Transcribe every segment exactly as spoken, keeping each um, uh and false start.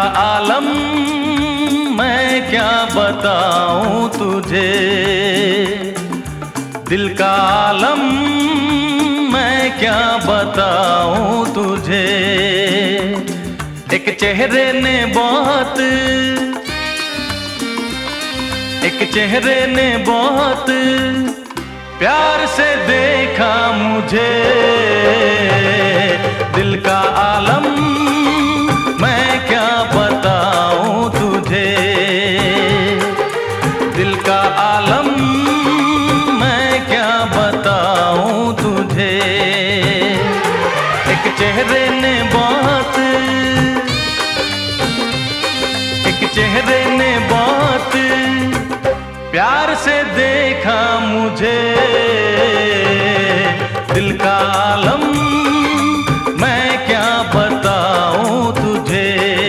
आलम मैं क्या बताऊं तुझे, दिल का आलम मैं क्या बताऊं तुझे। एक चेहरे ने बहुत एक चेहरे ने बहुत प्यार से देखा मुझे, दिल का आलम मैं क्या बताऊं तुझे, दिल का आलम मैं क्या बताऊं तुझे। एक चेहरे ने बहुत एक चेहरे ने बहुत प्यार से देखा मुझे, दिल का आलम मैं क्या बताऊं तुझे।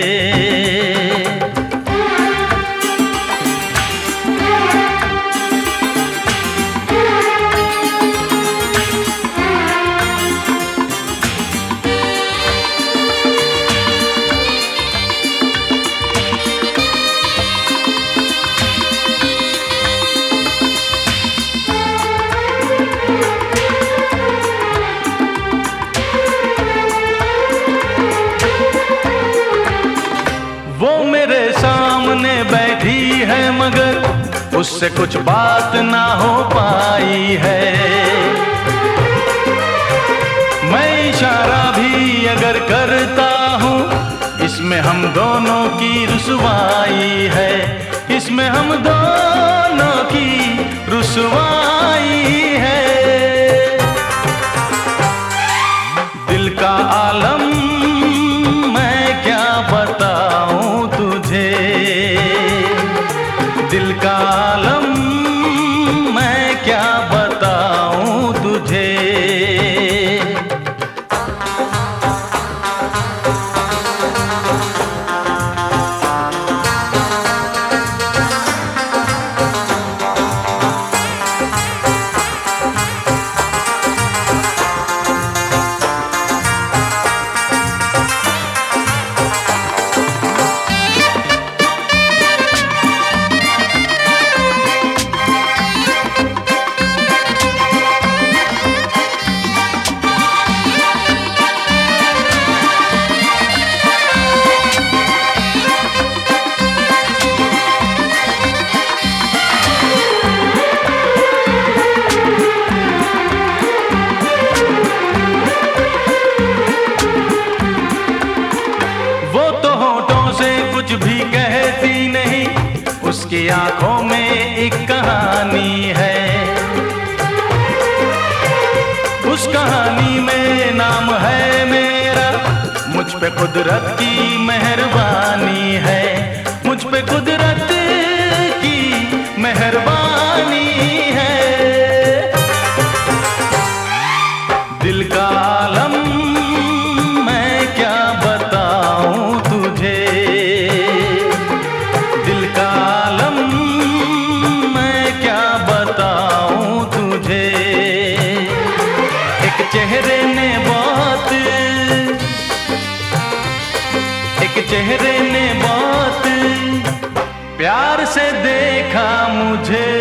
वो मेरे सामने बैठी है मगर उससे कुछ बात ना हो पाई है। मैं इशारा भी अगर करता हूँ इसमें हम दोनों की रुसवाई है, इसमें हम दोनों की रुसवाई है। दिल का आलम मैं क्या बताऊं तुझे, दिल का आलम मैं क्या बताऊं तुझे। कुछ भी कहती नहीं, उसकी आंखों में एक कहानी है, उस कहानी में नाम है मेरा। मुझ पे कुदरत की मेहरबानी है, मुझ पे कुदरत की मेहरबानी है। दिल का आलम मैं क्या बताऊं तुझे, दिल का आलम मैं क्या बताऊं तुझे। एक चेहरे ने बहुत एक चेहरे ने बहुत प्यार से देखा मुझे,